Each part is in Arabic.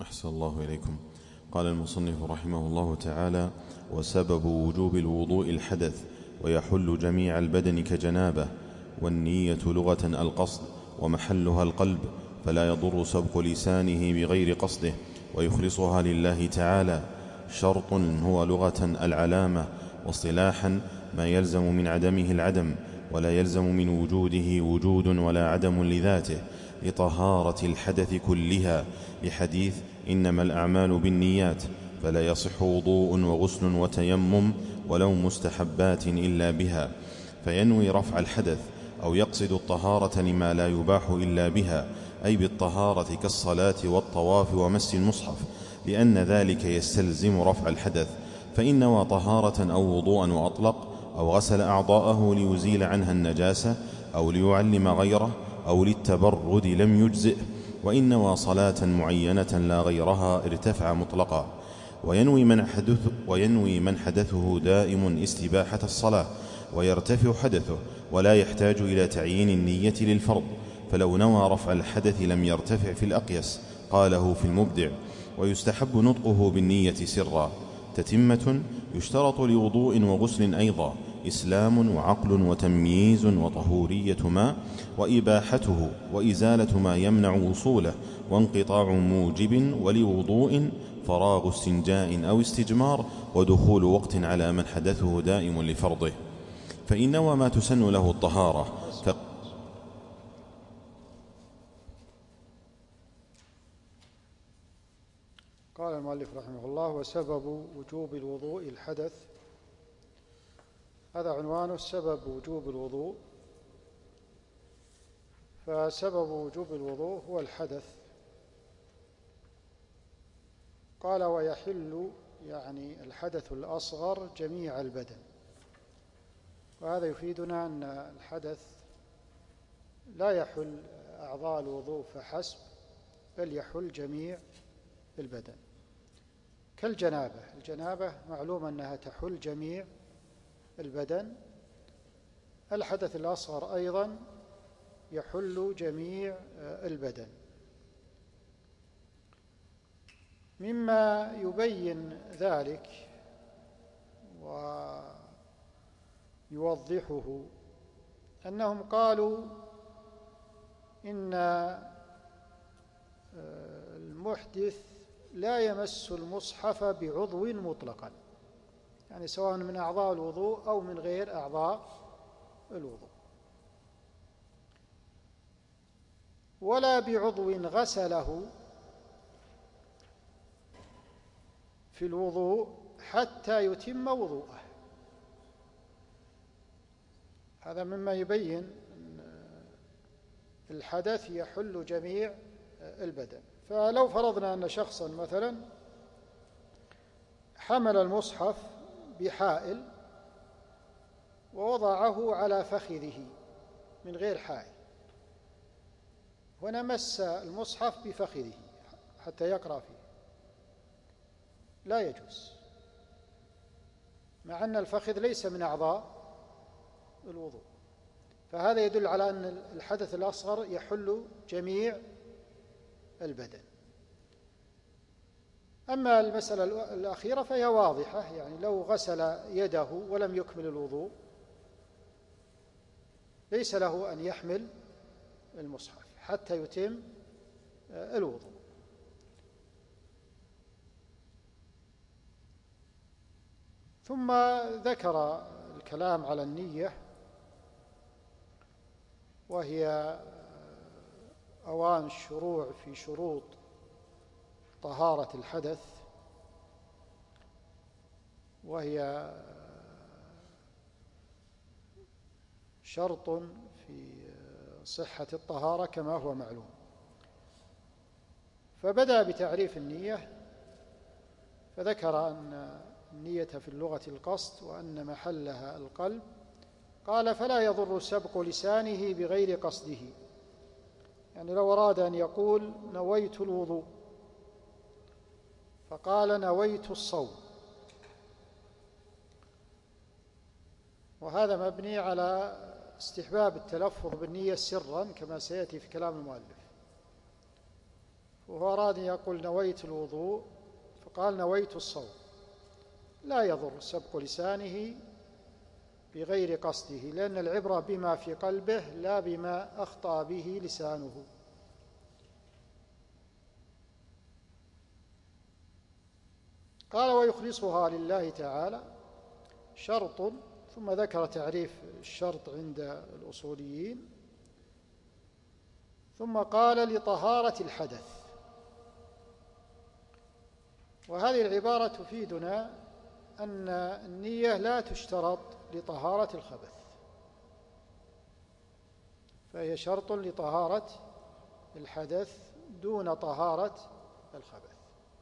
أحسن الله إليكم. قال المصنف رحمه الله تعالى: وسبب وجوب الوضوء الحدث، ويحل جميع البدن كجنابه، والنية لغة القصد، ومحلها القلب، فلا يضر سبق لسانه بغير قصده، ويخلصها لله تعالى. شرط هو لغة العلامة، واصطلاحا ما يلزم من عدمه العدم، ولا يلزم من وجوده وجود ولا عدم لذاته، لطهارة الحدث كلها، لحديث إنما الأعمال بالنيات، فلا يصح وضوء وغسل وتيمم ولو مستحبات إلا بها، فينوي رفع الحدث أو يقصد الطهارة لما لا يباح إلا بها، أي بالطهارة كالصلاة والطواف ومس المصحف، لأن ذلك يستلزم رفع الحدث. فإن نوى طهارة أو وضوءا وأطلق، أو غسل أعضاءه ليزيل عنها النجاسة، أو ليعلم غيره، أو للتبرد لم يجزئ. وإن نوى صلاة معينة لا غيرها ارتفع مطلقا. وينوي من حدثه دائم استباحة الصلاة، ويرتفع حدثه، ولا يحتاج إلى تعيين النية للفرض، فلو نوى رفع الحدث لم يرتفع في الأقيس، قاله في المبدع. ويستحب نطقه بالنية سرا. تتمة: يشترط لوضوء وغسل أيضا إسلام وعقل وتمييز وطهورية ماء، وإباحته، وإزالة ما يمنع وصوله، وانقطاع موجب، ولوضوء فراغ استنجاء أو استجمار، ودخول وقت على من حدثه دائم لفرضه. فإن نوى ما تسن له الطهارة قال المؤلف رحمه الله: وسبب وجوب الوضوء الحدث. هذا عنوانه، سبب وجوب الوضوء. فسبب وجوب الوضوء هو الحدث. قال: ويحل يعني الحدث الأصغر جميع البدن. وهذا يفيدنا أن الحدث لا يحل أعضاء الوضوء فحسب، بل يحل جميع البدن، كالجنابة. الجنابة معلوم أنها تحل جميع البدن. الحدث الأصغر أيضا يحل جميع البدن. مما يبين ذلك ويوضحه أنهم قالوا إن المحدث لا يمس المصحف بعضو مطلقا، يعني سواء من أعضاء الوضوء أو من غير أعضاء الوضوء، ولا بعضو غسله في الوضوء حتى يتم وضوءه. هذا مما يبين أن الحدث يحل جميع البدن. فلو فرضنا أن شخصا مثلا حمل المصحف بحائل ووضعه على فخذه من غير حائل، ونمس المصحف بفخذه حتى يقرأ فيه، لا يجوز، مع أن الفخذ ليس من أعضاء الوضوء. فهذا يدل على أن الحدث الأصغر يحل جميع البدن. أما المسألة الأخيرة فهي واضحة، يعني لو غسل يده ولم يكمل الوضوء ليس له أن يحمل المصحف حتى يتم الوضوء. ثم ذكر الكلام على النية، وهي أوان الشروع في شروط طهارة الحدث، وهي شرط في صحة الطهارة كما هو معلوم. فبدأ بتعريف النية، فذكر أن النية في اللغة القصد، وأن محلها القلب. قال: فلا يضر سبق لسانه بغير قصده، يعني لو أراد أن يقول نويت الوضوء فقال نويت الصوم، وهذا مبني على استحباب التلفظ بالنية سرا كما سيأتي في كلام المؤلف. وهو أراد أن يقول نويت الوضوء فقال نويت الصوم، لا يضر سبق لسانه بغير قصده، لأن العبرة بما في قلبه لا بما أخطأ به لسانه. قال ويخلصها لله تعالى شرط، ثم ذكر تعريف الشرط عند الأصوليين، ثم قال لطهارة الحدث. وهذه العبارة تفيدنا أن النية لا تشترط لطهارة الخبث، فهي شرط لطهارة الحدث دون طهارة الخبث.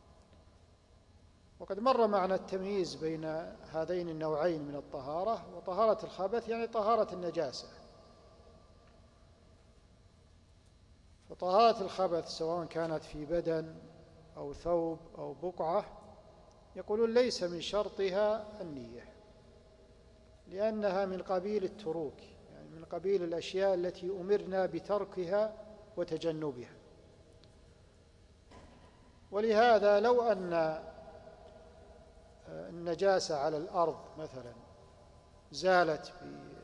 وقد مر معنا التمييز بين هذين النوعين من الطهارة، وطهارة الخبث يعني طهارة النجاسة. فطهارة الخبث سواء كانت في بدن أو ثوب أو بقعة يقولون ليس من شرطها النية، لأنها من قبيل التروك، يعني من قبيل الأشياء التي أمرنا بتركها وتجنبها. ولهذا لو أن النجاسة على الأرض مثلا زالت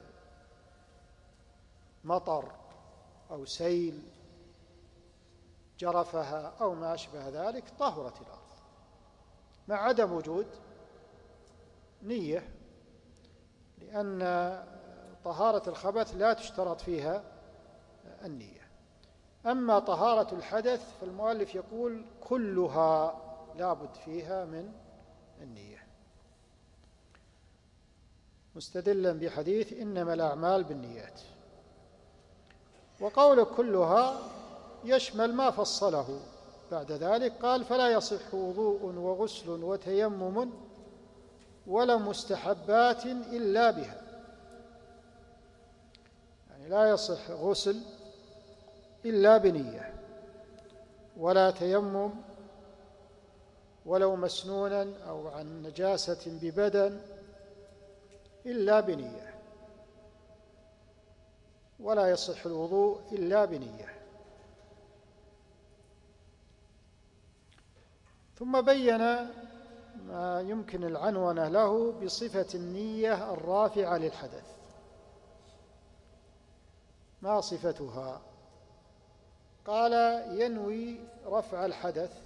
بمطر أو سيل جرفها أو ما أشبه ذلك طهرت الأرض مع عدم وجود نية، لأن طهارة الخبث لا تشترط فيها النية. أما طهارة الحدث فالمؤلف يقول كلها لابد فيها من النية، مستدلا بحديث إنما الأعمال بالنيات. وقول كلها يشمل ما فصله بعد ذلك، قال فلا يصح وضوء وغسل وتيمم ولا مستحبات إلا بها، يعني لا يصح غسل إلا بنية، ولا تيمم ولو مسنونا أو عن نجاسة ببدن إلا بنية، ولا يصح الوضوء إلا بنية. ثم بين ما يمكن العنونة له بصفة النية الرافعة للحدث. ما صفتها؟ قال ينوي رفع الحدث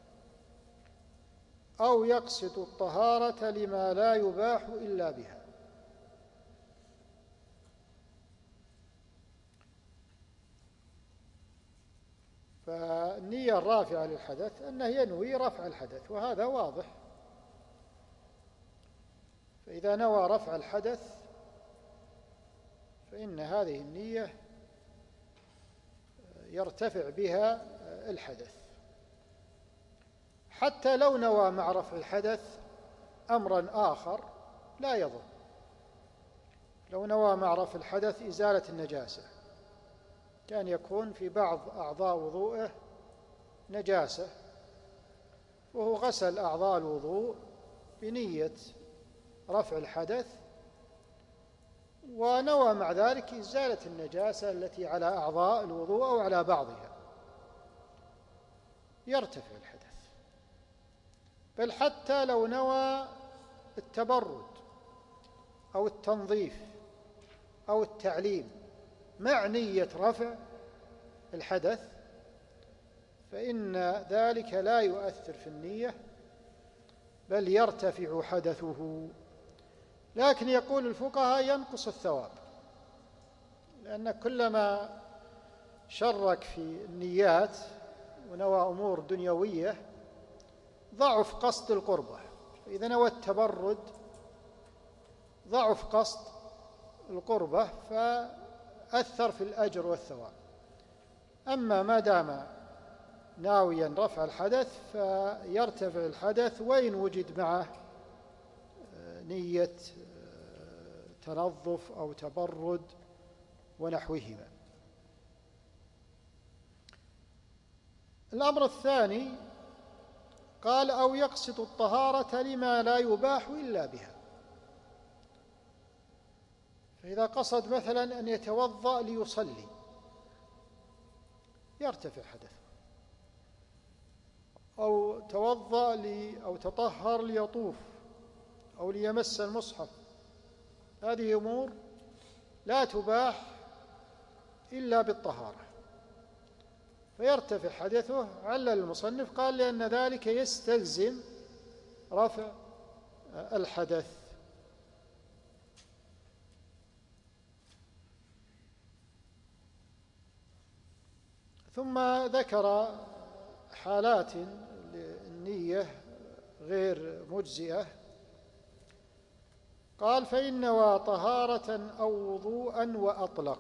أو يقصد الطهارة لما لا يباح إلا بها. فالنية الرافعة للحدث أنه ينوي رفع الحدث، وهذا واضح. فإذا نوى رفع الحدث فإن هذه النية يرتفع بها الحدث، حتى لو نوى مع رفع الحدث أمرا آخر لا يضر. لو نوى مع رفع الحدث إزالة النجاسة، كان يكون في بعض أعضاء وضوءه نجاسة وهو غسل أعضاء الوضوء بنية رفع الحدث، ونوى مع ذلك إزالة النجاسة التي على أعضاء الوضوء أو على بعضها، يرتفع الحدث. بل حتى لو نوى التبرد أو التنظيف أو التعليم مع نية رفع الحدث فإن ذلك لا يؤثر في النية، بل يرتفع حدثه. لكن يقول الفقهاء ينقص الثواب، لأن كلما شرك في النيات ونوى أمور دنيوية ضعف قصد القربة. فإذا نوى التبرد ضعف قصد القربة فأثر في الأجر والثواب. أما ما دام ناويا رفع الحدث فيرتفع الحدث وإن وجد معه نية تنظف أو تبرد ونحوهما. الأمر الثاني قال أو يقصد الطهارة لما لا يباح إلا بها. فإذا قصد مثلا أن يتوضأ ليصلي يرتفع حدثه، أو توضأ أو تطهر ليطوف أو ليمس المصحف، هذه أمور لا تباح إلا بالطهارة، فيرتفع حدثه. علل المصنف قال لأن ذلك يستلزم رفع الحدث. ثم ذكر حالات للنية غير مجزئة، قال: فإن نوى طهارة أو وضوءا وأطلق،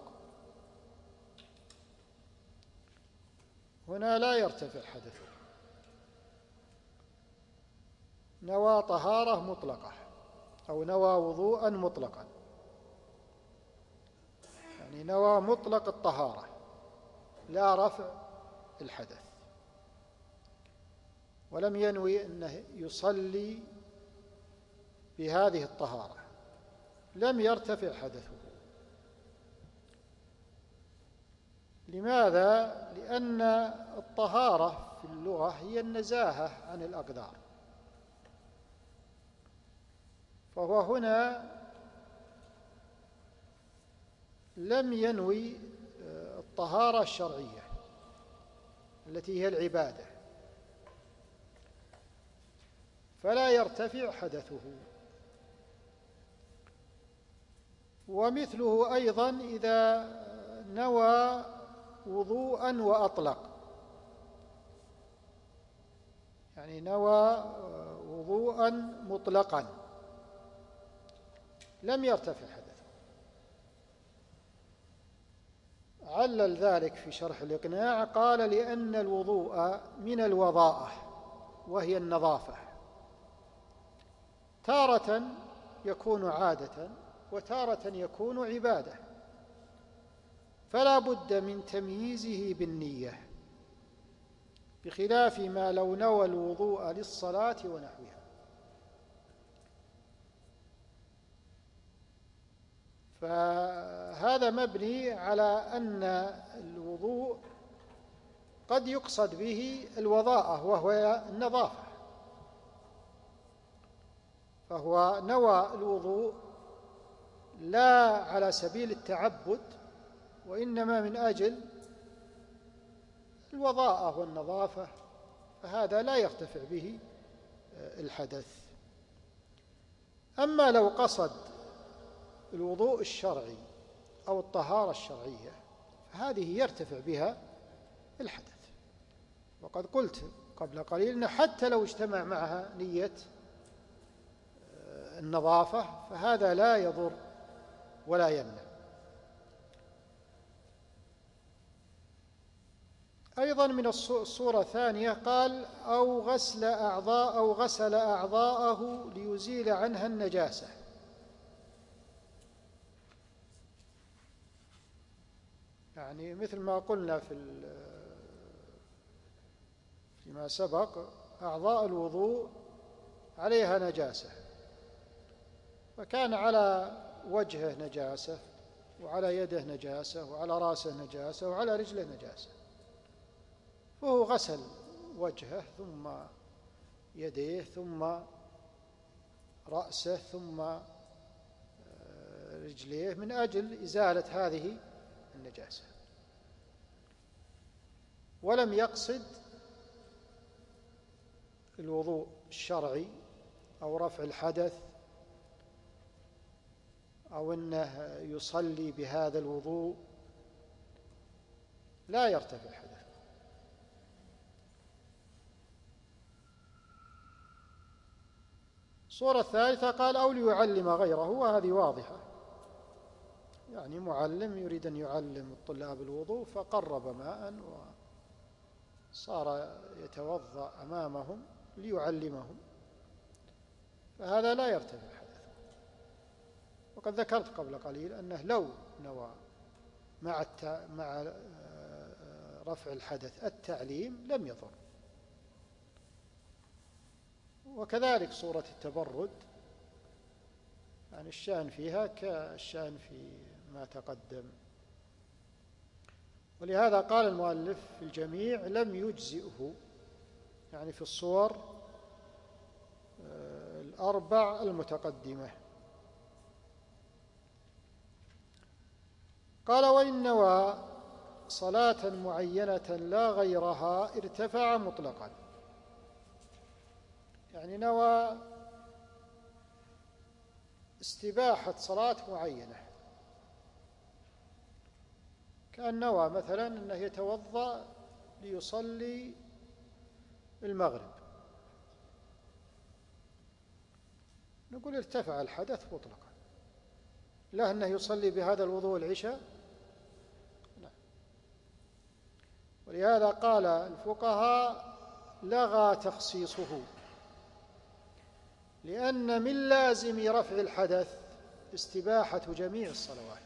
هنا لا يرتفع حدثه، نوى طهارة مطلقة أو نوى وضوءا مطلقا، يعني نوى مطلق الطهارة لا رفع الحدث، ولم ينوي أنه يصلي بهذه الطهارة، لم يرتفع حدثه. لماذا؟ لأن الطهارة في اللغة هي النزاهة عن الأقدار، فهو هنا لم ينوي الطهارة الشرعية التي هي العبادة، فلا يرتفع حدثه. ومثله أيضا إذا نوى وضوءا وأطلق، يعني نوى وضوءا مطلقا لم يرتفع حدثه. علل ذلك في شرح الإقناع، قال: لأن الوضوء من الوضاءة وهي النظافة، تارة يكون عادة وتارة يكون عبادة، فلا بد من تمييزه بالنية، بخلاف ما لو نوى الوضوء للصلاة ونحوها. فهذا مبني على أن الوضوء قد يقصد به الوضاءة وهو النظافة، فهو نوى الوضوء لا على سبيل التعبد، وإنما من أجل الوضاءة والنظافة، فهذا لا يرتفع به الحدث. أما لو قصد الوضوء الشرعي أو الطهارة الشرعية فهذه يرتفع بها الحدث. وقد قلت قبل قليل أن حتى لو اجتمع معها نية النظافة فهذا لا يضر ولا يمنع. أيضا من الصورة الثانية قال: أو غسل أعضاءه ليزيل عنها النجاسة. يعني مثل ما قلنا فيما سبق، أعضاء الوضوء عليها نجاسة، فكان على وجهه نجاسة وعلى يده نجاسة وعلى رأسه نجاسة وعلى رجله نجاسة، فهو غسل وجهه ثم يديه ثم رأسه ثم رجليه من أجل إزالة هذه النجاسة، ولم يقصد الوضوء الشرعي أو رفع الحدث أو أنه يصلي بهذا الوضوء، لا يرتفع حدث. الصورة الثالثة قال: أو ليعلم غيره، وهذه واضحة، يعني معلم يريد أن يعلم الطلاب الوضوء فقرب ماء وصار يتوضأ أمامهم ليعلمهم، فهذا لا يرتفع حدثه. وقد ذكرت قبل قليل أنه لو نوى مع رفع الحدث التعليم لم يضر. وكذلك صورة التبرد، يعني الشأن فيها كالشأن في ما تقدم. ولهذا قال المؤلف في الجميع: لم يجزئه يعني في الصور الأربع المتقدمة. قال: وإن نوى صلاة معينة لا غيرها ارتفع مطلقا. يعني نوى استباحة صلاة معينة، كأن نوى مثلا أنه يتوضأ ليصلي المغرب، نقول ارتفع الحدث مطلقا، لا أنه يصلي بهذا الوضوء العشاء، لا. ولهذا قال الفقهاء: لغى تخصيصه، لأن من لازم رفع الحدث استباحة جميع الصلوات.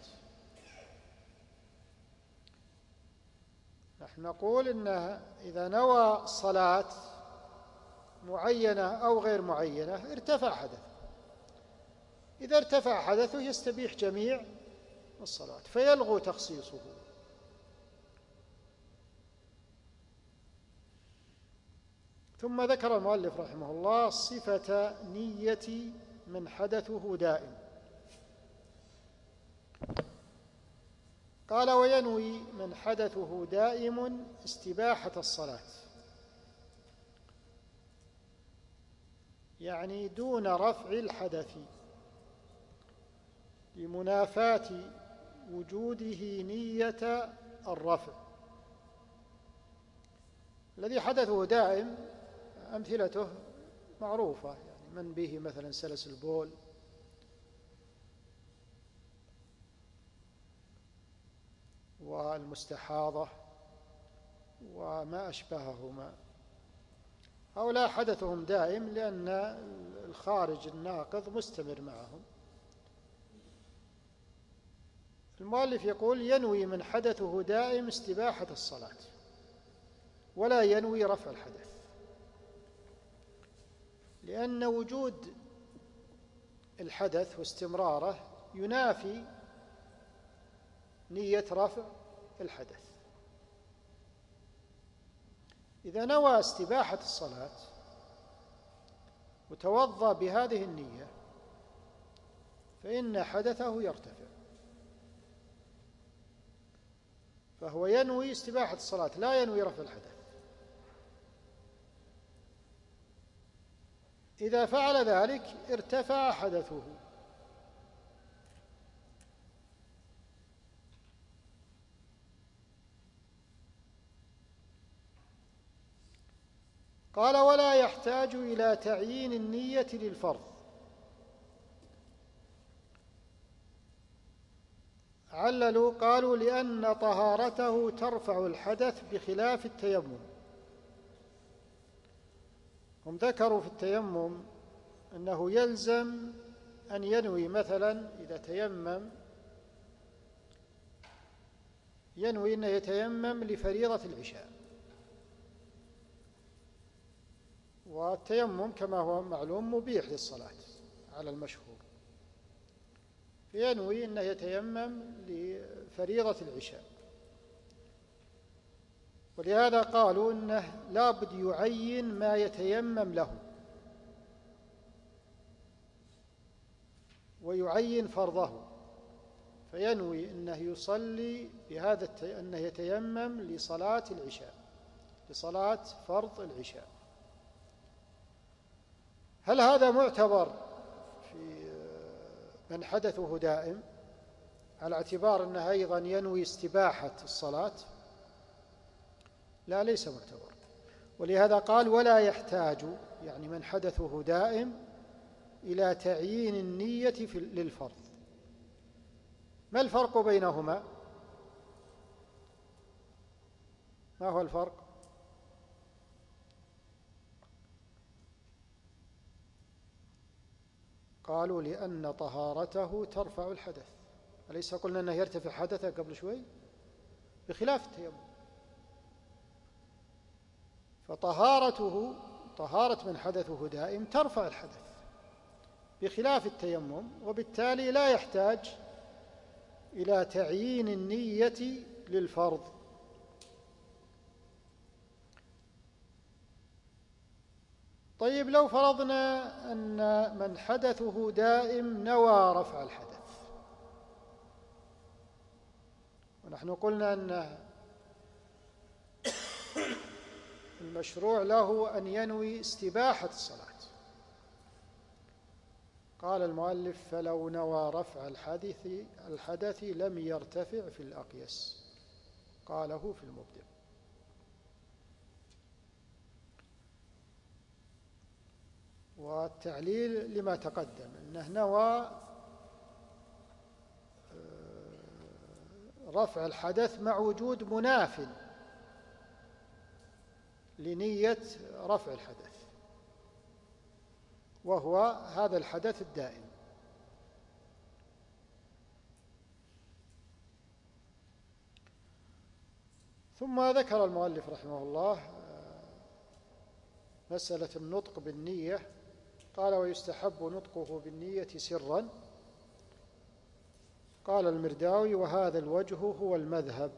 نحن نقول إنه إذا نوى صلاة معينة أو غير معينة ارتفع حدث، إذا ارتفع حدثه يستبيح جميع الصلوات، فيلغو تخصيصه. ثم ذكر المؤلف رحمه الله صفة نية من حدثه دائم. قال: وينوي من حدثه دائم استباحة الصلاة، يعني دون رفع الحدث، لمنافاة وجوده نية الرفع. الذي حدثه دائم أمثلته معروفة، يعني من به مثلا سلس البول، والمستحاضة، وما أشبههما. هؤلاء حدثهم دائم لأن الخارج الناقض مستمر معهم. المؤلف يقول: ينوي من حدثه دائم استباحة الصلاة، ولا ينوي رفع الحدث، لأن وجود الحدث واستمراره ينافي نية رفع الحدث. إذا نوى استباحة الصلاة وتوضأ بهذه النية فإن حدثه يرتفع، فهو ينوي استباحة الصلاة لا ينوي رفع الحدث. إذا فعل ذلك ارتفع حدثه. قال: ولا يحتاج إلى تعيين النية للفرض. عللوا قالوا: لأن طهارته ترفع الحدث بخلاف التيمم. هم ذكروا في التيمم أنه يلزم أن ينوي مثلا إذا تيمم، ينوي أنه يتيمم لفريضة العشاء، والتيمم كما هو معلوم مبيح للصلاة على المشهور، فينوي أنه يتيمم لفريضة العشاء. ولهذا قالوا أنه لا بد يعين ما يتيمم له، ويعين فرضه، فينوي أنه يصلي بهذا أنه يتيمم لصلاة العشاء، لصلاة فرض العشاء. هل هذا معتبر في من حدثه دائم على اعتبار أنه أيضا ينوي استباحة الصلاة؟ لا، ليس معتبر. ولهذا قال: ولا يحتاج، يعني من حدثه دائم، إلى تعيين النية للفرض. ما الفرق بينهما؟ ما هو الفرق؟ قالوا: لأن طهارته ترفع الحدث. أليس قلنا أنه يرتفع حدثه قبل شوي؟ بخلاف التيمم، فطهارته، طهارة من حدثه دائم ترفع الحدث بخلاف التيمم، وبالتالي لا يحتاج إلى تعيين النية للفرض. طيب لو فرضنا أن من حدثه دائم نوى رفع الحدث، ونحن قلنا أن المشروع له أن ينوي استباحة الصلاة. قال المؤلف: فلو نوى رفع الحدث لم يرتفع في الأقيس، قاله في المبدع. والتعليل لما تقدم أنه نوى رفع الحدث مع وجود مناف لنية رفع الحدث، وهو هذا الحدث الدائم. ثم ذكر المؤلف رحمه الله مسألة النطق بالنية. قال: ويستحب نطقه بالنية سرا. قال المرداوي: وهذا الوجه هو المذهب.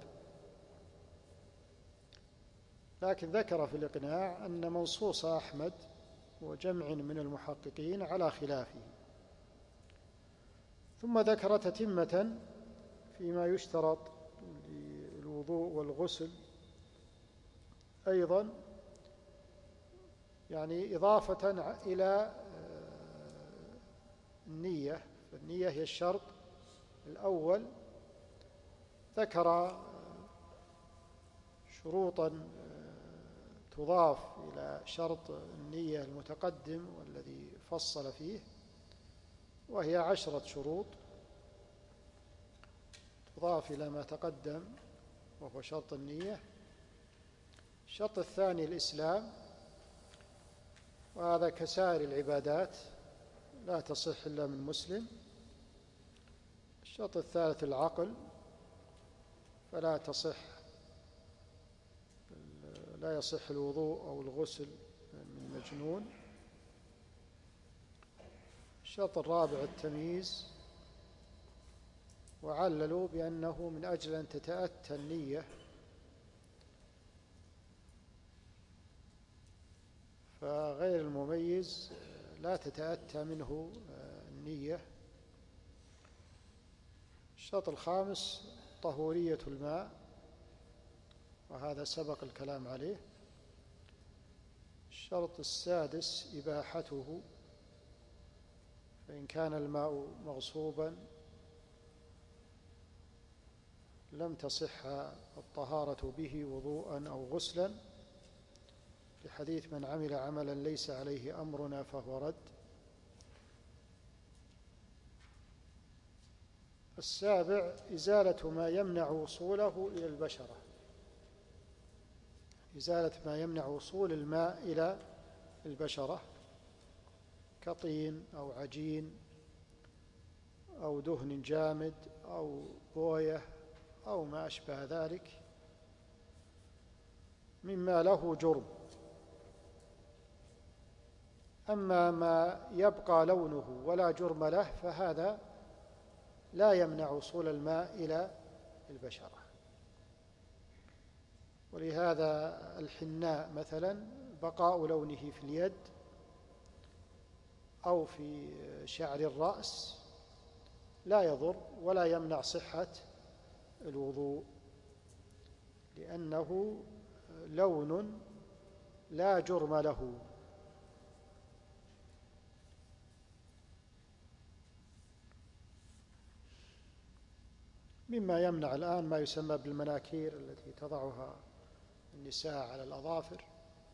لكن ذكر في الإقناع أن منصوص أحمد وجمع من المحققين على خلافه. ثم ذكر تتمة فيما يشترط للوضوء والغسل أيضا، يعني إضافة إلى النية، فالنية هي الشرط الأول. ذكر شروطا تضاف إلى شرط النية المتقدم والذي فصل فيه، وهي 10 شروط تضاف إلى ما تقدم وهو شرط النية. الشرط الثاني الإسلام، وهذا كسائر العبادات لا تصح إلا من مسلم. الشرط الثالث العقل، فلا يصح الوضوء أو الغسل من مجنون. الشرط الرابع التمييز، وعللوا بأنه من أجل أن تتأتى النية، فغير المميز لا تتأتى منه النية. الشرط الخامس طهورية الماء، وهذا سبق الكلام عليه. الشرط السادس إباحته، فإن كان الماء مغصوبا لم تصح الطهارة به وضوءا أو غسلا، لحديث: من عمل عملا ليس عليه أمرنا فهو رد. السابع إزالة ما يمنع وصوله إلى البشرة، إزالة ما يمنع وصول الماء إلى البشرة كطين أو عجين أو دهن جامد أو بوية أو ما أشبه ذلك مما له جرم. أما ما يبقى لونه ولا جرم له فهذا لا يمنع وصول الماء إلى البشرة. ولهذا الحناء مثلا بقاء لونه في اليد أو في شعر الرأس لا يضر ولا يمنع صحة الوضوء، لأنه لون لا جرم له. مما يمنع الآن ما يسمى بالمناكير التي تضعها النساء على الأظافر،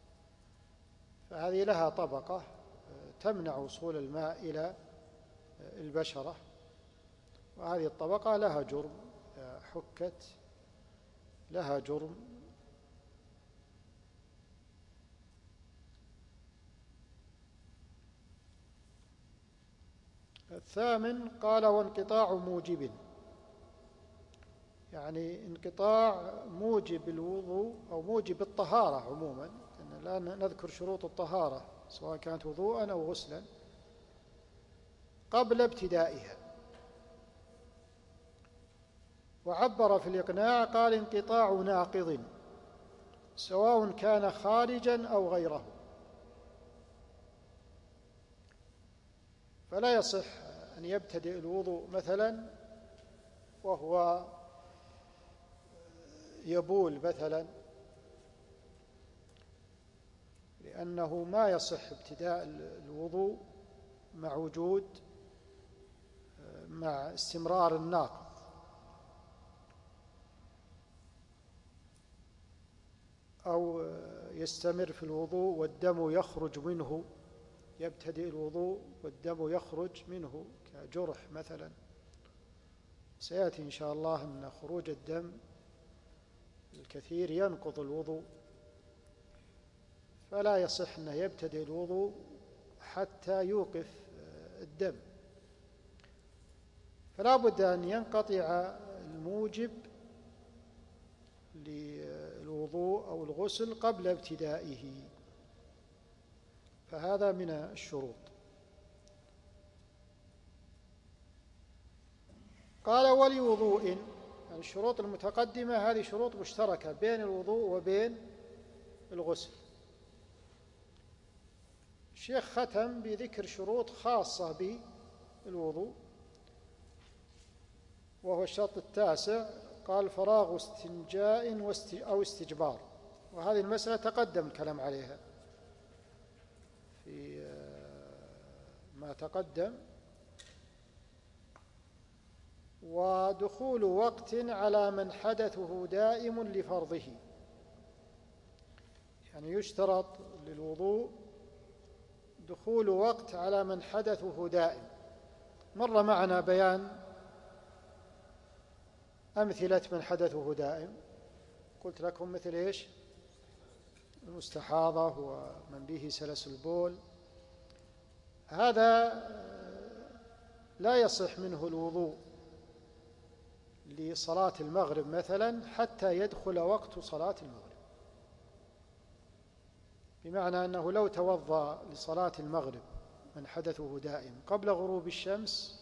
فهذه لها طبقة تمنع وصول الماء إلى البشرة، وهذه الطبقة لها جرم، حكت لها جرم. الثامن قال: وانقطاع موجب، يعني انقطاع موجب الوضوء أو موجب الطهارة عموما، الآن نذكر شروط الطهارة سواء كانت وضوءا أو غسلا قبل ابتدائها. وعبر في الإقناع قال: انقطاع ناقض سواء كان خارجا أو غيره. فلا يصح أن يبتدئ الوضوء مثلا وهو يبول مثلا، لأنه ما يصح ابتداء الوضوء مع استمرار الناقض. أو يستمر في الوضوء والدم يخرج منه، يبتدئ الوضوء والدم يخرج منه كجرح مثلا. سيأتي إن شاء الله أن خروج الدم الكثير ينقض الوضوء، فلا يصح أنه يبتدئ الوضوء حتى يوقف الدم، فلا بد أن ينقطع الموجب للوضوء أو الغسل قبل ابتدائه، فهذا من الشروط. قال ولوضوء، يعني الشروط المتقدمة هذه شروط مشتركة بين الوضوء وبين الغسل. الشيخ ختم بذكر شروط خاصة بالوضوء، وهو الشرط التاسع، قال فراغ استنجاء أو استجبار، وهذه المسألة تقدم الكلام عليها في ما تقدم. ودخول وقت على من حدثه دائم لفرضه، يعني يشترط للوضوء دخول وقت على من حدثه دائم. مر معنا بيان أمثلة من حدثه دائم، قلت لكم مثل إيش؟ المستحاضة ومن به سلس البول، هذا لا يصح منه الوضوء لصلاة المغرب مثلا حتى يدخل وقت صلاة المغرب، بمعنى أنه لو توضأ لصلاة المغرب من حدثه دائم قبل غروب الشمس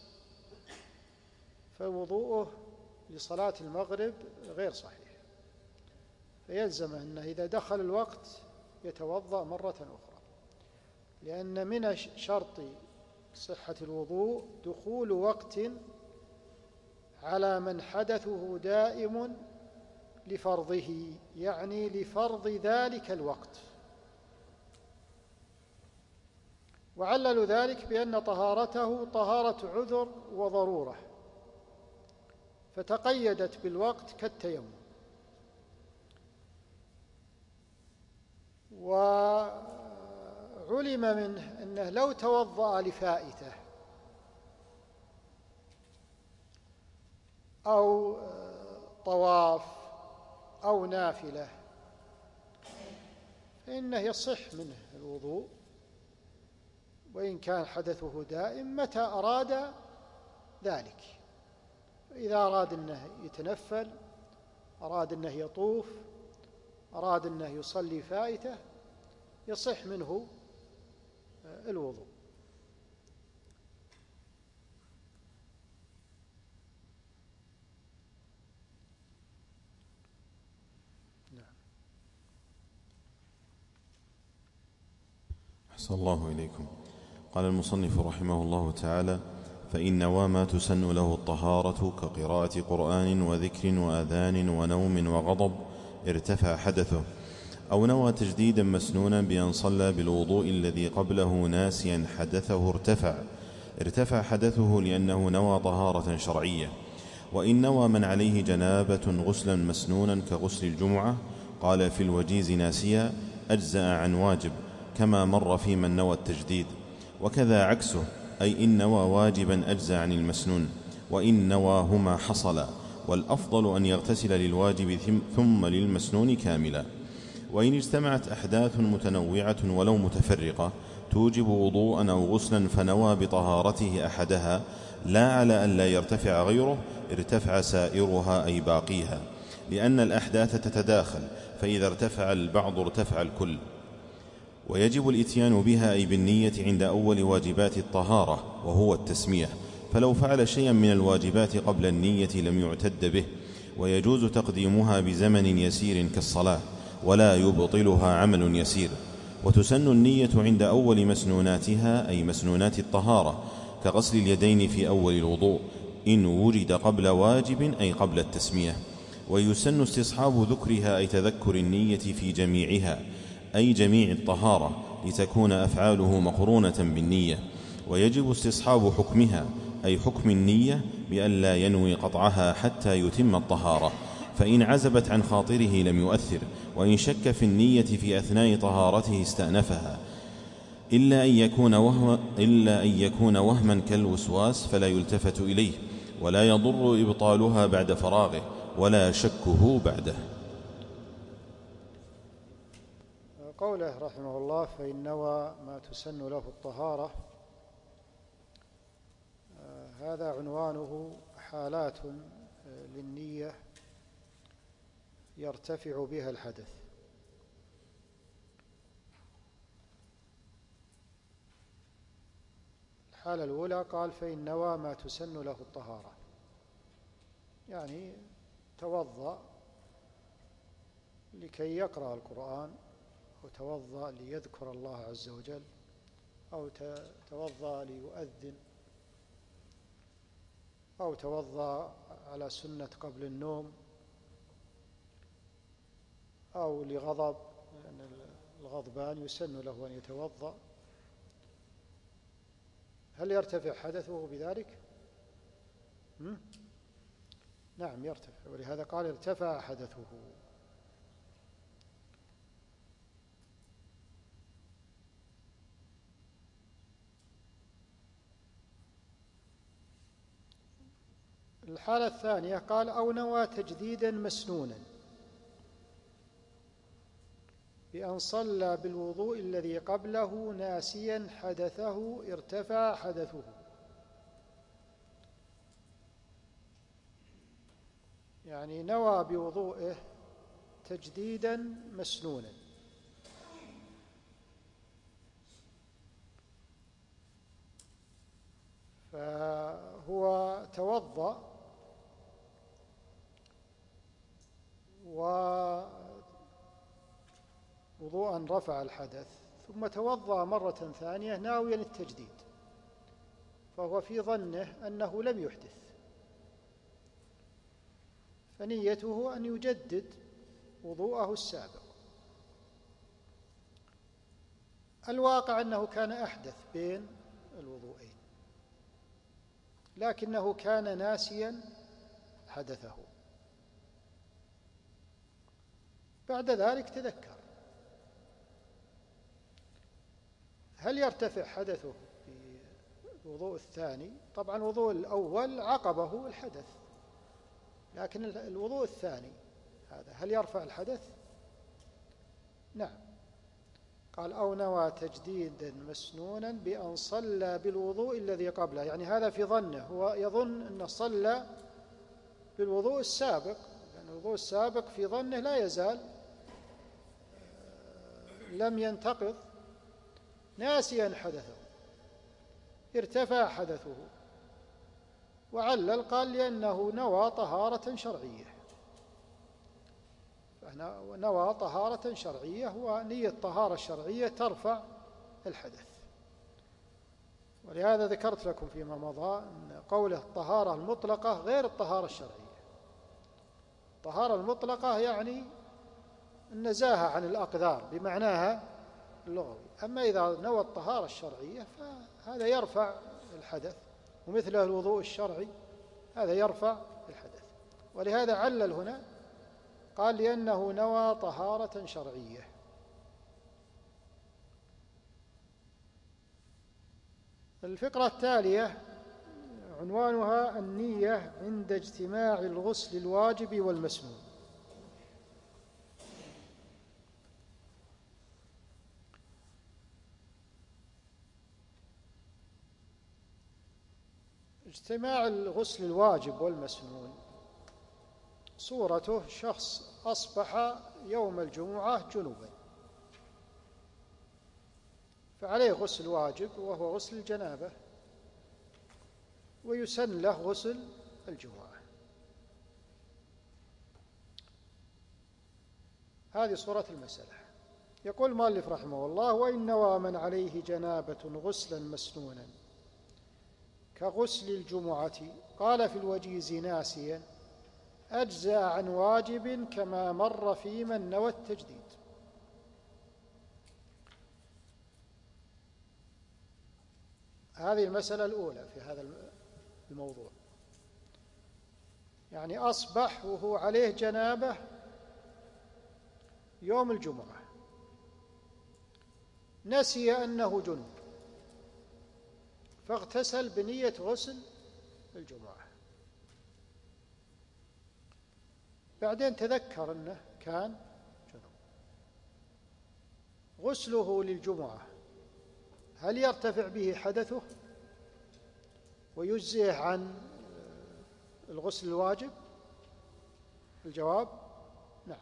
فوضوءه لصلاة المغرب غير صحيح، فيلزم أنه إذا دخل الوقت يتوضأ مرة أخرى، لأن من شرط صحة الوضوء دخول وقت على من حدثه دائم لفرضه، يعني لفرض ذلك الوقت. وعللوا ذلك بأن طهارته طهارة عذر وضرورة، فتقيدت بالوقت كالتيمم. وعلم منه أنه لو توضأ لفائته أو طواف أو نافلة فإنه يصح منه الوضوء وإن كان حدثه دائم متى أراد ذلك. إذا أراد أنه يتنفل، أراد أنه يطوف، أراد أنه يصلي فائته، يصح منه الوضوء. أحسن الله إليكم. قال المصنف رحمه الله تعالى: فإن نوى ما تسن له الطهارة كقراءة قرآن وذكر وأذان ونوم وغضب ارتفع حدثه، أو نوى تجديدا مسنونا بأن صلى بالوضوء الذي قبله ناسيا حدثه ارتفع حدثه لأنه نوى طهارة شرعية. وإن نوى من عليه جنابة غسلا مسنونا كغسل الجمعة، قال في الوجيز ناسيا، أجزأ عن واجب كما مر في من نوى التجديد. وكذا عكسه، أي إن نوى واجبا أجزأ عن المسنون، وإن نواهما حصلا، والأفضل أن يغتسل للواجب ثم للمسنون كاملا. وإن اجتمعت أحداث متنوعة ولو متفرقة توجب وضوءا أو غسلا فنوى بطهارته أحدها لا على أن لا يرتفع غيره، ارتفع سائرها أي باقيها، لأن الأحداث تتداخل، فإذا ارتفع البعض ارتفع الكل. ويجب الإتيان بها أي بالنية عند أول واجبات الطهارة وهو التسمية، فلو فعل شيئا من الواجبات قبل النية لم يعتد به، ويجوز تقديمها بزمن يسير كالصلاة ولا يبطلها عمل يسير. وتسن النية عند أول مسنوناتها أي مسنونات الطهارة، كغسل اليدين في أول الوضوء إن وجد قبل واجب أي قبل التسمية. ويسن استصحاب ذكرها أي تذكر النية في جميعها أي جميع الطهارة لتكون أفعاله مقرونة بالنية. ويجب استصحاب حكمها أي حكم النية بأن لا ينوي قطعها حتى يتم الطهارة، فإن عزبت عن خاطره لم يؤثر، وإن شك في النية في أثناء طهارته استأنفها، إلا أن يكون وهما كالوسواس فلا يلتفت إليه، ولا يضر إبطالها بعد فراغه ولا شكه بعده. قوله رحمه الله فإن نوى ما تسن له الطهارة، هذا عنوانه حالات للنية يرتفع بها الحدث. الحالة الأولى قال فإن نوى ما تسن له الطهارة، يعني توضأ لكي يقرأ القرآن، أو توضأ ليذكر الله عز وجل، أو توضأ ليؤذن، أو توضأ على سنة قبل النوم، أو لغضب، لأن الغضبان يسن له أن يتوضأ. هل يرتفع حدثه بذلك؟ نعم يرتفع، ولهذا قال ارتفع حدثه. الحالة الثانية قال أو نوى تجديدا مسنونا بأن صلى بالوضوء الذي قبله ناسيا حدثه ارتفع حدثه. يعني نوى بوضوئه تجديدا مسنونا، فهو توضأ ووضوءا رفع الحدث، ثم توضأ مرة ثانية ناويا التجديد، فهو في ظنه أنه لم يحدث، فنيته أن يجدد وضوءه السابق. الواقع أنه كان أحدث بين الوضوءين، لكنه كان ناسيا حدثه. بعد ذلك تذكر. هل يرتفع حدثه في الوضوء الثاني؟ طبعا الوضوء الأول عقبه الحدث، لكن الوضوء الثاني هذا هل يرفع الحدث؟ نعم. قال أو نوى تجديدا مسنونا بأن صلى بالوضوء الذي قبله، يعني هذا في ظنه، هو يظن أنه صلى بالوضوء السابق، لأن الوضوء السابق في ظنه لا يزال لم ينتقض، ناسيا حدثه ارتفع حدثه، وعلل قال لأنه نوى طهارة شرعية، نوى طهارة شرعية، ونية طهارة شرعية ترفع الحدث. ولهذا ذكرت لكم فيما مضى أن قوله الطهارة المطلقة غير الطهارة الشرعية. الطهارة المطلقة يعني النزاهة عن الأقدار بمعناها اللغوي، أما إذا نوى الطهارة الشرعية فهذا يرفع الحدث، ومثله الوضوء الشرعي هذا يرفع الحدث. ولهذا علل هنا قال لأنه نوى طهارة شرعية. الفقرة التالية عنوانها النية عند اجتماع الغسل الواجب والمسنون. اجتماع الغسل الواجب والمسنون صورته شخص أصبح يوم الجمعة جنوبا، فعليه غسل واجب وهو غسل الجنابة، ويسن له غسل الجمعة. هذه صورة المسألة. يقول المؤلف رحمه الله وإن نوى من عليه جنابة غسلا مسنونا كغسل الجمعة. قال في الوجيز ناسيا أجزأ عن واجب كما مر في من نوى التجديد. هذه المسألة الأولى في هذا الموضوع. يعني أصبح وهو عليه جنابة يوم الجمعة، نسي أنه جنب فاغتسل بنية غسل الجمعة، بعدين تذكر أنه كان جنب. غسله للجمعة هل يرتفع به حدثه ويجزئه عن الغسل الواجب؟ الجواب نعم،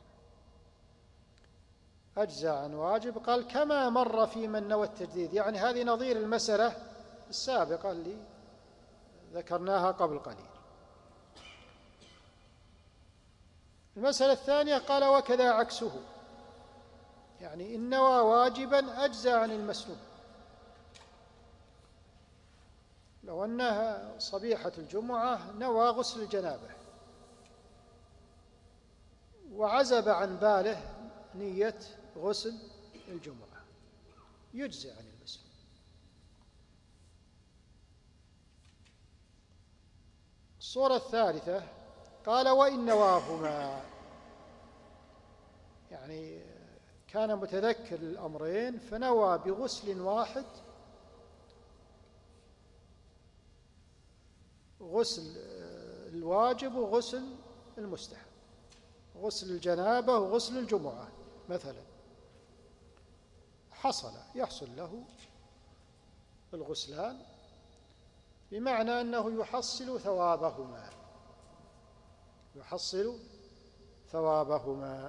أجزأ عن واجب. قال كما مر في من نوى التجديد، يعني هذه نظير المسألة السابقة اللي ذكرناها قبل قليل. المسألة الثانية قال وكذا عكسه، يعني إن نوى واجبا أجزأ عن المسنون. لو أنها صبيحة الجمعة نوى غسل الجنابة وعزب عن باله نية غسل الجمعة يجزئ عن المسنون. الصورة الثالثة قال وإن نواهما، يعني كان متذكر الأمرين فنوى بغسل واحد، غسل الواجب وغسل المستحب، غسل الجنابة وغسل الجمعة مثلا، يحصل له الغسلان، بمعنى أنه يحصل ثوابهما،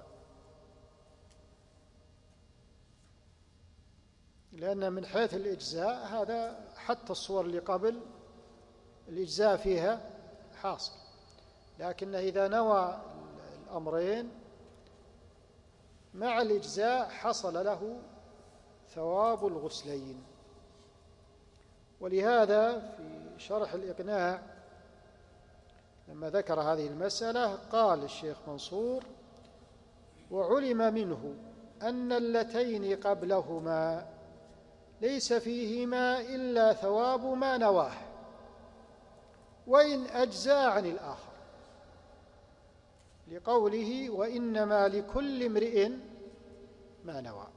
لأن من حيث الإجزاء هذا حتى الصور اللي قبل الإجزاء فيها حاصل، لكن إذا نوى الأمرين مع الإجزاء حصل له ثواب الغسلين. ولهذا في شرح الإقناع لما ذكر هذه المسألة قال الشيخ منصور وعلم منه أن اللتين قبلهما ليس فيهما إلا ثواب ما نواه وإن أجزى عن الآخر، لقوله وإنما لكل امرئ ما نوى.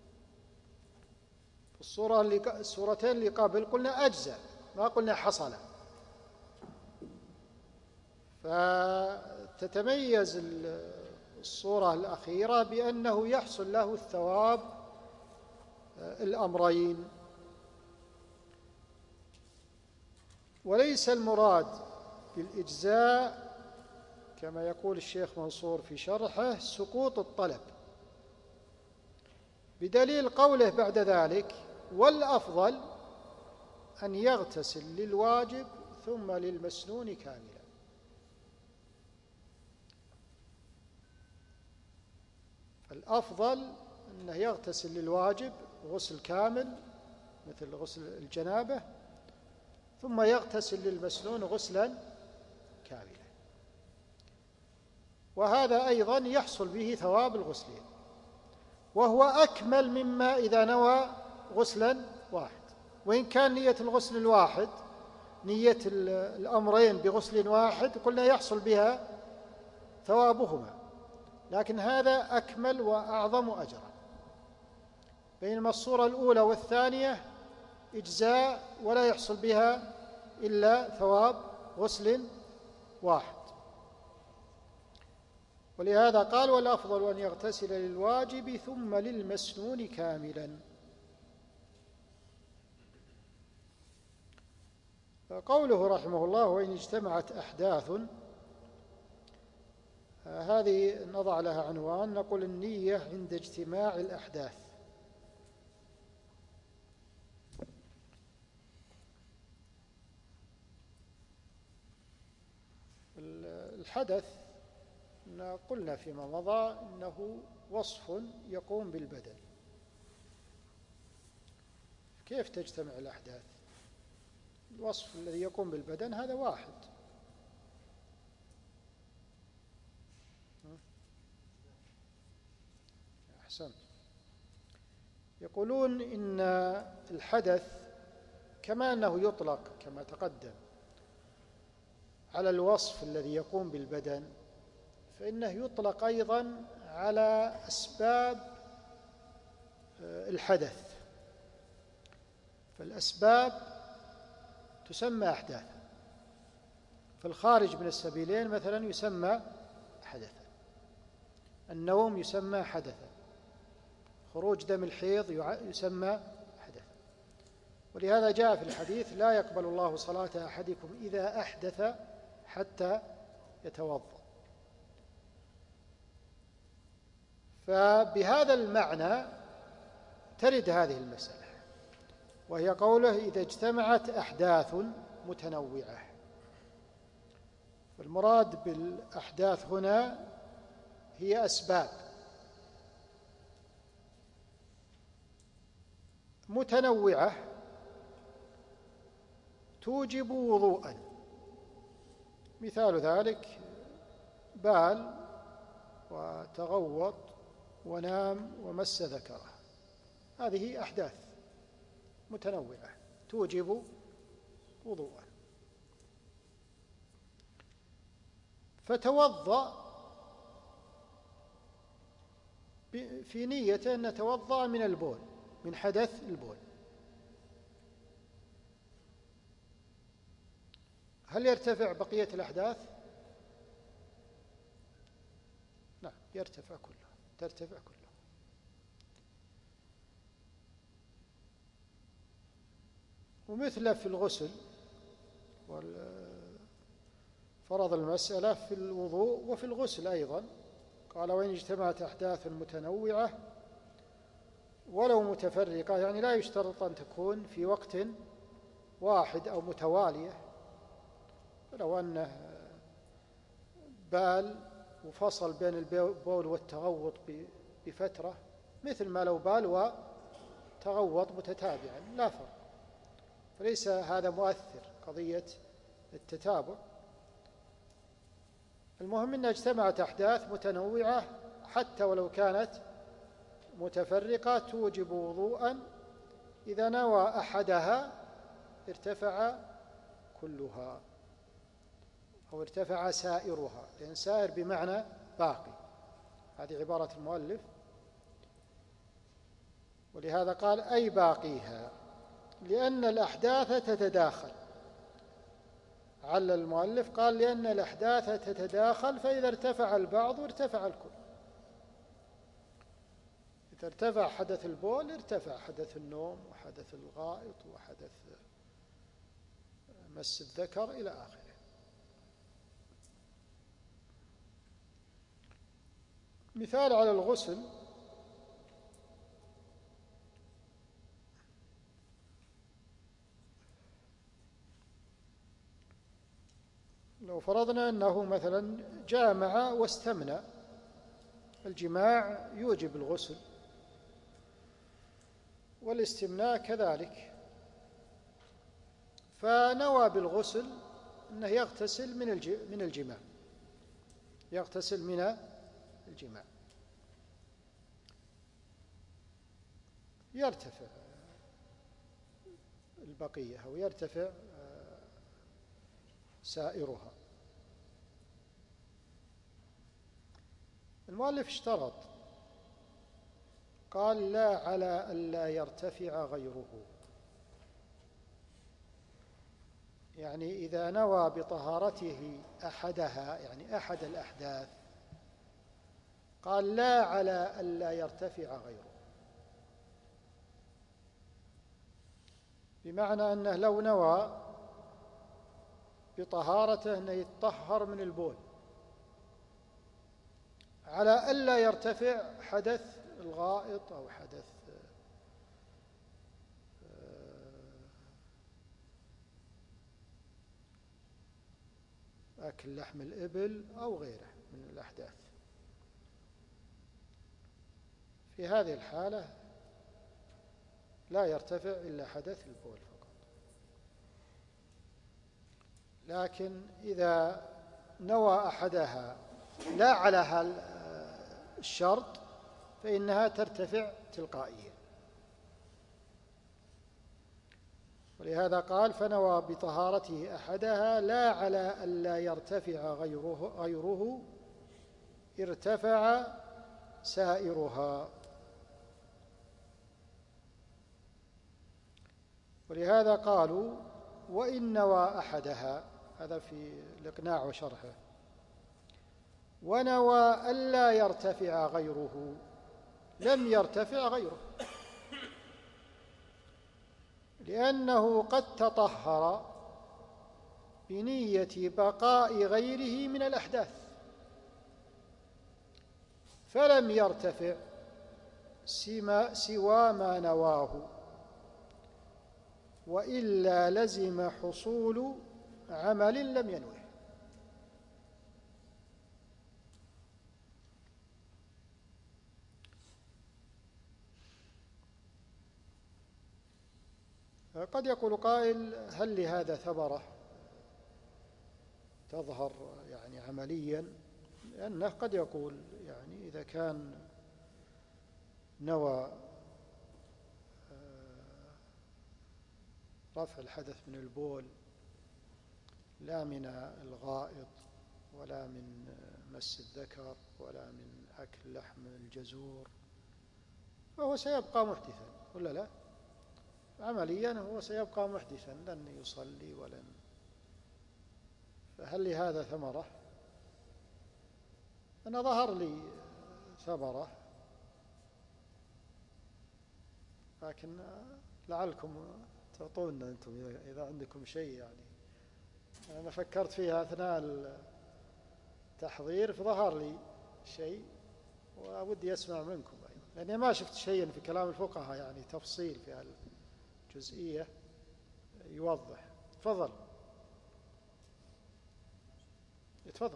الصورتين اللي قبل قلنا أجزى ما قلنا حصل، فتتميز الصورة الأخيرة بأنه يحصل له الثواب الأمرين. وليس المراد بالإجزاء كما يقول الشيخ منصور في شرحه سقوط الطلب، بدليل قوله بعد ذلك والأفضل أن يغتسل للواجب ثم للمسنون كاملا. الأفضل أنه يغتسل للواجب غسل كامل مثل غسل الجنابة، ثم يغتسل للمسنون غسلا كاملا، وهذا أيضا يحصل به ثواب الغسلين، وهو أكمل مما إذا نوى غسلا واحد. وإن كان نية الغسل الواحد نية الأمرين بغسل واحد قلنا يحصل بها ثوابهما، لكن هذا أكمل وأعظم أجرا، بينما الصورة الأولى والثانية إجزاء ولا يحصل بها إلا ثواب غسل واحد. ولهذا قال والأفضل أن يغتسل للواجب ثم للمسنون كاملا. قوله رحمه الله وإن اجتمعت أحداث، هذه نضع لها عنوان، نقول النية عند اجتماع الأحداث. الحدث قلنا فيما مضى إنه وصف يقوم بالبدن. كيف تجتمع الأحداث؟ الوصف الذي يقوم بالبدن هذا واحد. أحسنت. يقولون إن الحدث كما أنه يطلق كما تقدم على الوصف الذي يقوم بالبدن، فإنه يطلق أيضا على أسباب الحدث. فالأسباب تسمى أحداثا، فالخارج من السبيلين مثلا يسمى حدثا، النوم يسمى حدثا، خروج دم الحيض يسمى حدثا. ولهذا جاء في الحديث: لا يقبل الله صلاة أحدكم إذا أحدث حتى يتوضأ. فبهذا المعنى ترد هذه المسألة، وهي قوله: إذا اجتمعت أحداث متنوعة. والمراد بالأحداث هنا هي أسباب متنوعة توجب وضوءا. مثال ذلك: بال وتغوط ونام ومس ذكره، هذه أحداث متنوعة توجب وضوءا. فتوضأ في نية أن نتوضأ من البول، من حدث البول. هل يرتفع بقية الأحداث؟ نعم، يرتفع كلها، ترتفع كلها. ومثله في الغسل، فرض المسألة في الوضوء وفي الغسل أيضا. قال: وإن اجتمعت أحداث متنوعة ولو متفرقة، يعني لا يشترط أن تكون في وقت واحد أو متوالية. لو أنه بال وفصل بين البول والتغوط بفترة، مثل ما لو بال وتغوط متتابعا لا فرق، فليس هذا مؤثر قضية التتابع. المهم أنها اجتمعت أحداث متنوعة حتى ولو كانت متفرقة توجب وضوءا. إذا نوى أحدها ارتفع كلها أو ارتفع سائرها، لأن سائر بمعنى باقي، هذه عبارة المؤلف. ولهذا قال: أي باقيها، لأن الأحداث تتداخل. علل المؤلف قال: لأن الأحداث تتداخل، فإذا ارتفع البعض ارتفع الكل. إذا ارتفع حدث البول ارتفع حدث النوم وحدث الغائط وحدث مس الذكر إلى آخره. مثال على الغسل: لو فرضنا أنه مثلا جامع واستمنى، الجماع يوجب الغسل والاستمناء كذلك، فنوى بالغسل أنه يغتسل من الجماع، يغتسل من الجماع، يرتفع البقية أو يرتفع سائرها. المؤلف اشترط، قال: لا على ألا يرتفع غيره. يعني إذا نوى بطهارته أحدها، يعني أحد الأحداث، قال: لا على ألا يرتفع غيره، بمعنى أنه لو نوى بطهارته أنه يتطهر من البول على ألا يرتفع حدث الغائط أو حدث أكل لحم الإبل أو غيره من الأحداث، في هذه الحالة لا يرتفع إلا حدث البول فقط. لكن إذا نوى أحدها لا على الشرط فإنها ترتفع تلقائيا. ولهذا قال فنوى بطهارته أحدها لا على ألا يرتفع غيره ارتفع سائرها. ولهذا قالوا وإن نوى أحدها، هذا في الإقناع وشرحه، ونوى ألا يرتفع غيره لم يرتفع غيره، لأنه قد تطهر بنية بقاء غيره من الأحداث فلم يرتفع سوى ما نواه، وإلا لزم حصول عمل لم ينوه. قد يقول قائل هل لهذا ثمرة تظهر يعني عمليا؟ لأنه قد يقول يعني إذا كان نوى رفع الحدث من البول لا من الغائط ولا من مس الذكر ولا من أكل لحم الجزور، فهو سيبقى محدثا ولا لا؟ عمليا هو سيبقى محدثا، لن يصلي ولن، فهل لهذا ثمرة؟ أنا ظهر لي ثمرة، لكن لعلكم تعطونا أنتم إذا عندكم شيء. يعني أنا فكرت فيها أثناء التحضير فظهر لي شيء وودي أسمع منكم أيضا، لأني ما شفت شيئا في كلام الفقهاء يعني تفصيل في الجزئية يوضح. تفضل. تفضل.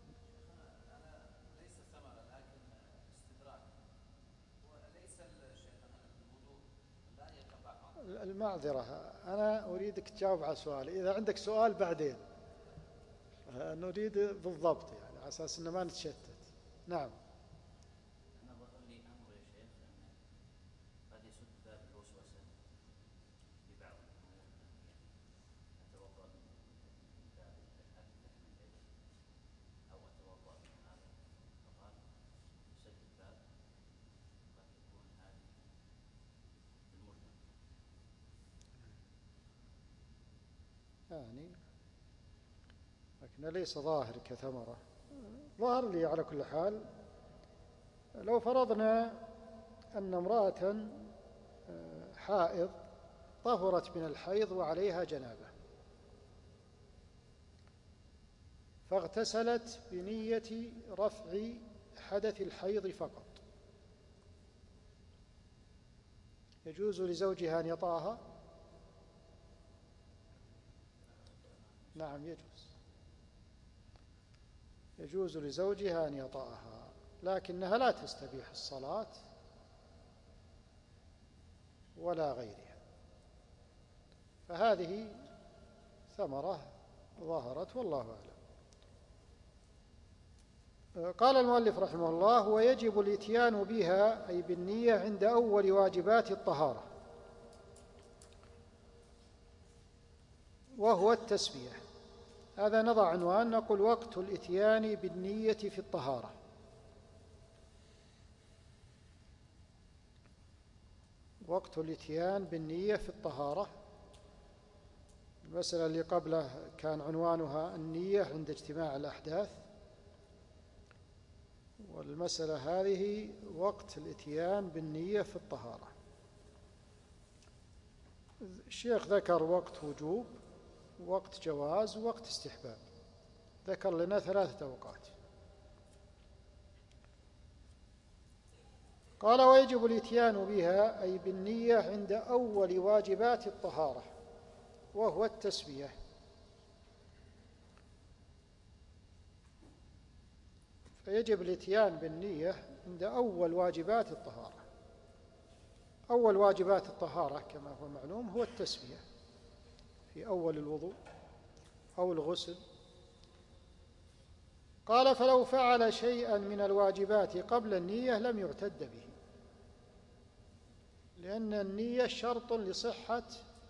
المعذرة أنا أريدك تجاوب على سؤالي، إذا عندك سؤال بعدين نريد بالضبط يعني على أساس أنه ما نتشتت. نعم. أنا ظهر لي أمر يا شيخ أنه قد يسد باب الوسوسة ببعض الأمور، أتوضأ من باب الأكل لحم الإبل أو أتوضأ من هذا، فقال سد الباب قد تكون هذه المجمل. يعني لكن ليس ظاهر كثمرة. ظهر لي على كل حال لو فرضنا أن امرأة حائض طهرت من الحيض وعليها جنابة فاغتسلت بنية رفع حدث الحيض فقط، يجوز لزوجها أن يطأها؟ نعم يجوز لزوجها أن يطأها، لكنها لا تستبيح الصلاة ولا غيرها، فهذه ثمرة ظهرت والله أعلم. قال المؤلف رحمه الله ويجب الإتيان بها أي بالنية عند أول واجبات الطهارة وهو التسبيح. هذا نضع عنوان نقول وقت الإتيان بالنية في الطهارة. وقت الإتيان بالنية في الطهارة. المسألة اللي قبله كان عنوانها النية عند اجتماع الأحداث، والمسألة هذه وقت الإتيان بالنية في الطهارة. الشيخ ذكر وقت وجوب، وقت جواز، وقت استحباب، ذكر لنا 3 أوقات. قال ويجب الإتيان بها أي بالنية عند أول واجبات الطهارة وهو التسبيح. فيجب الإتيان بالنية عند أول واجبات الطهارة. أول واجبات الطهارة كما هو معلوم هو التسبيح في أول الوضوء أو الغسل. قال فلو فعل شيئا من الواجبات قبل النية لم يعتد به، لأن النية شرط لصحة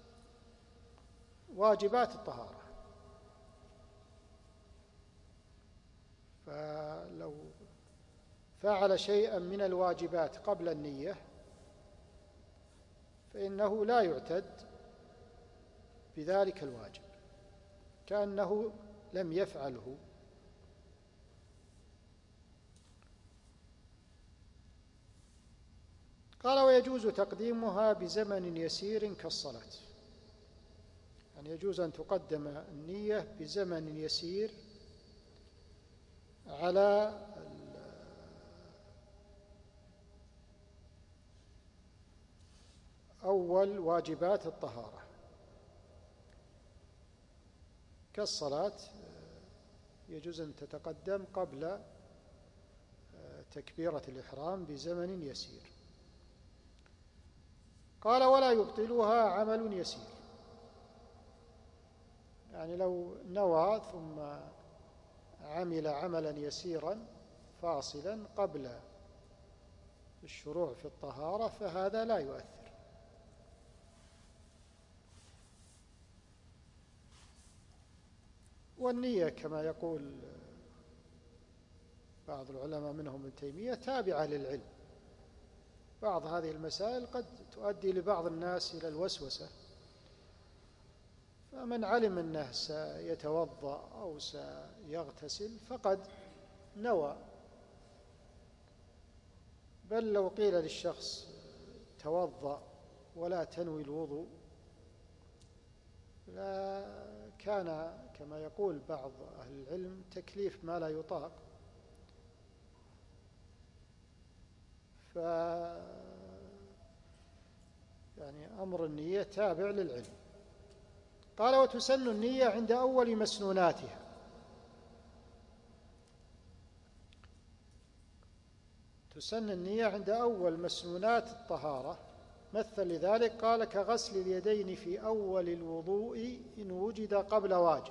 واجبات الطهارة. فلو فعل شيئا من الواجبات قبل النية فإنه لا يعتد بذلك الواجب، كأنه لم يفعله. قال ويجوز تقديمها بزمن يسير كالصلاة، يعني يجوز أن تقدم النية بزمن يسير على أول واجبات الطهارة كالصلاة، يجوز أن تتقدم قبل تكبيرة الإحرام بزمن يسير. قال ولا يبطلها عمل يسير، يعني لو نوى ثم عمل عملا يسيرا فاصلا قبل الشروع في الطهارة فهذا لا يؤثر. والنية كما يقول بعض العلماء منهم ابن تيمية تابعة للعلم. بعض هذه المسائل قد تؤدي لبعض الناس إلى الوسوسة، فمن علم أنه سيتوضأ أو سيغتسل فقد نوى. بل لو قيل للشخص توضأ ولا تنوي الوضوء لا كان كما يقول بعض أهل العلم تكليف ما لا يطاق. يعني أمر النية تابع للعلم. قال وتسن النية عند أول مسنوناتها، تسن النية عند أول مسنونات الطهارة. مثل لذلك قال كغسل اليدين في أول الوضوء إن وجد قبل واجب.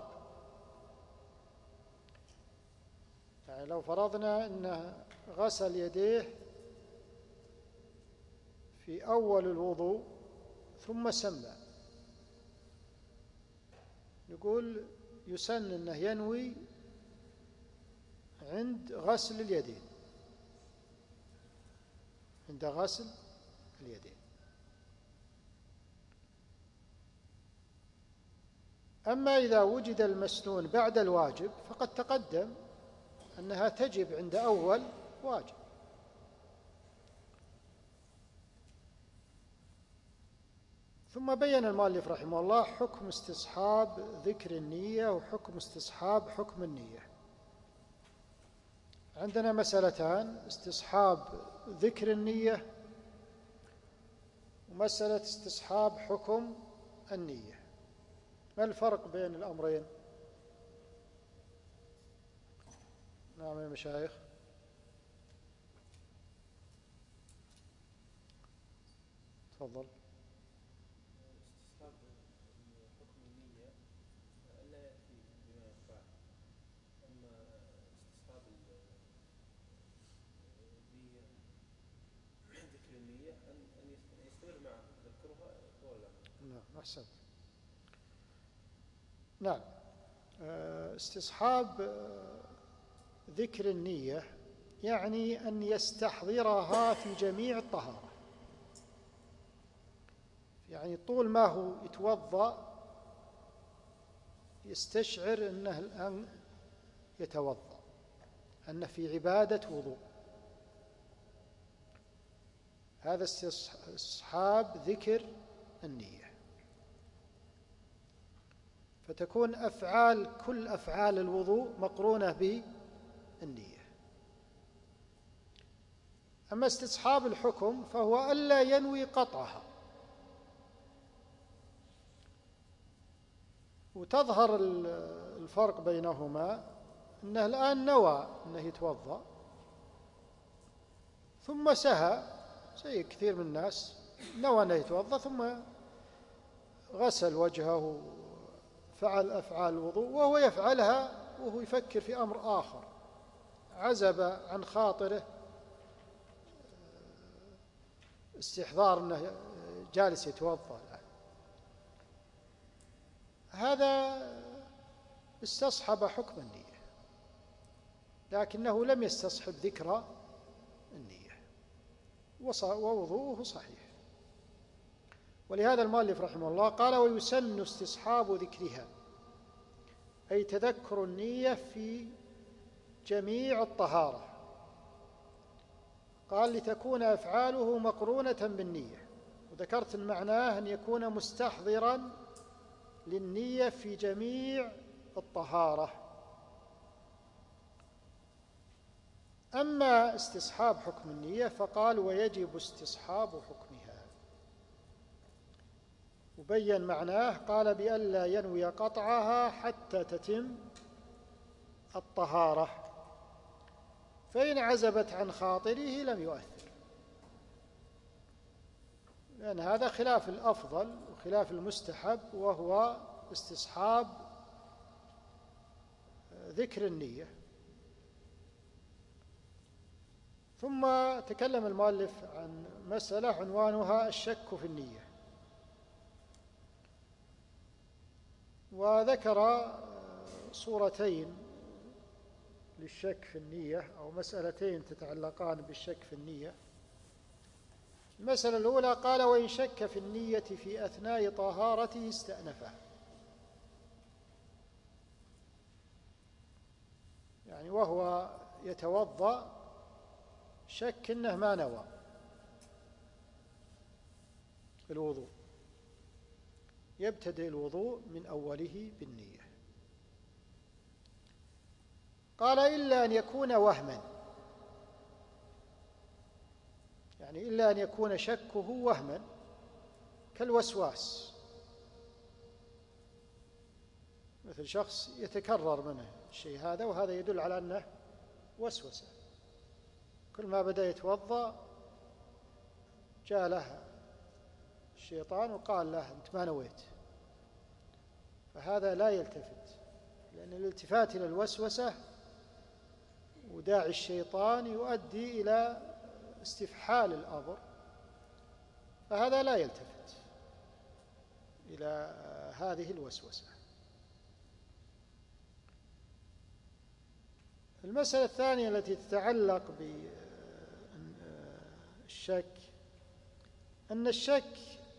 يعني لو فرضنا أنه غسل يديه في أول الوضوء ثم سمى، نقول يسن أنه ينوي عند غسل اليدين، عند غسل اليدين. أما إذا وجد المسنون بعد الواجب فقد تقدم أنها تجب عند أول واجب. ثم بين المؤلف رحمه الله حكم استصحاب ذكر النية وحكم استصحاب حكم النية. عندنا مسألتان: استصحاب ذكر النية ومسألة استصحاب حكم النية. ما الفرق بين الأمرين؟ نعم يا مشايخ. تفضل. استصحاب حكم النية لا يأتي بما ينفع، أما استصحاب النية ذكر النية أن يستمر معه يذكرها طول العمر. نعم أحسن. نعم، استصحاب ذكر النية يعني أن يستحضرها في جميع الطهارة، يعني طول ما هو يتوضأ يستشعر أنه الآن يتوضأ، أنه في عبادة وضوء. هذا استصحاب ذكر النية. فتكون كل أفعال الوضوء مقرونة بالنية. أما استصحاب الحكم فهو ألا ينوي قطعها، وتظهر الفرق بينهما أنه الآن نوى أنه يتوضأ ثم سهى، زي كثير من الناس نوى أنه يتوضأ ثم غسل وجهه فعل أفعال الوضوء وهو يفعلها وهو يفكر في أمر آخر، عزب عن خاطره استحضار أنه جالس يتوضأ الآن، هذا استصحب حكم النية لكنه لم يستصحب ذكر النية ووضوءه صحيح. ولهذا المؤلف رحمه الله قال: ويسن استصحاب ذكرها، أي تذكر النية في جميع الطهارة. قال: لتكون أفعاله مقرونة بالنية، وذكرت أن معناه أن يكون مستحضرا للنية في جميع الطهارة. أما استصحاب حكم النية فقال: ويجب استصحاب حكمها، وبين معناه قال: بألا ينوي قطعها حتى تتم الطهارة، فإن عزبت عن خاطره لم يؤثر، لأن هذا خلاف الأفضل وخلاف المستحب، وهو استصحاب ذكر النية. ثم تكلم المؤلف عن مسألة عنوانها الشك في النية، وذكر صورتين للشك في النية أو مسألتين تتعلقان بالشك في النية. المسألة الأولى قال: وإن شك في النية في أثناء طهارته استأنفه، يعني وهو يتوضأ شك إنه ما نوى الوضوء، يبتدئ الوضوء من أوله بالنية. قال: إلا أن يكون وهما، يعني إلا أن يكون شكه وهما كالوسواس، مثل شخص يتكرر منه الشيء هذا، وهذا يدل على أنه وسوسة، كل ما بدأ يتوضأ جاء له الشيطان وقال له أنت ما نويت، فهذا لا يلتفت، لأن الالتفات إلى الوسوسة وداعي الشيطان يؤدي إلى استفحال الأمر، فهذا لا يلتفت إلى هذه الوسوسة. المسألة الثانية التي تتعلق بالشك أن الشك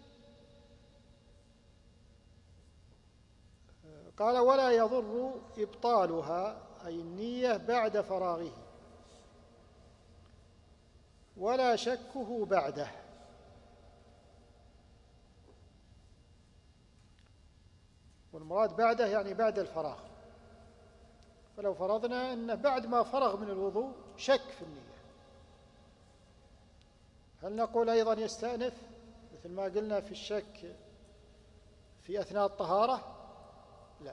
قال: ولا يضر إبطالها، أي النية بعد فراغه، ولا شكه بعده. والمراد بعده يعني بعد الفراغ، فلو فرضنا أنه بعد ما فرغ من الوضوء شك في النية، هل نقول أيضا يستأنف مثل ما قلنا في الشك في أثناء الطهارة؟ لا،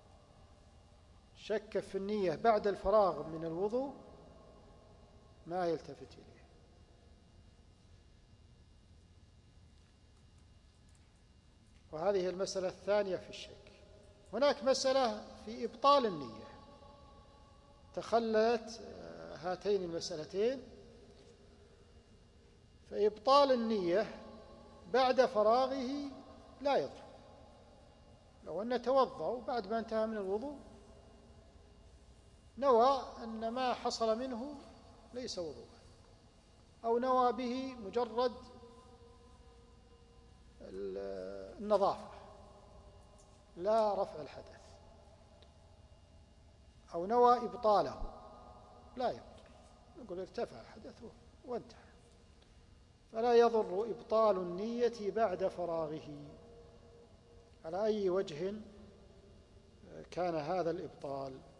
شك في النية بعد الفراغ من الوضوء ما يلتفت إليه. وهذه المسألة الثانية في الشك. هناك مسألة في إبطال النية تخلت هاتين المسألتين. فإبطال النية بعد فراغه لا يضر، لو أن توضأ وبعد ما انتهى من الوضوء نوى أن ما حصل منه ليس وضوءا، أو نوى به مجرد النظافة لا رفع الحدث، أو نوى إبطاله، لا يضر، نقول ارتفع حدثه وانتهى. فلا يضر إبطال النية بعد فراغه على أي وجه كان هذا الإبطال.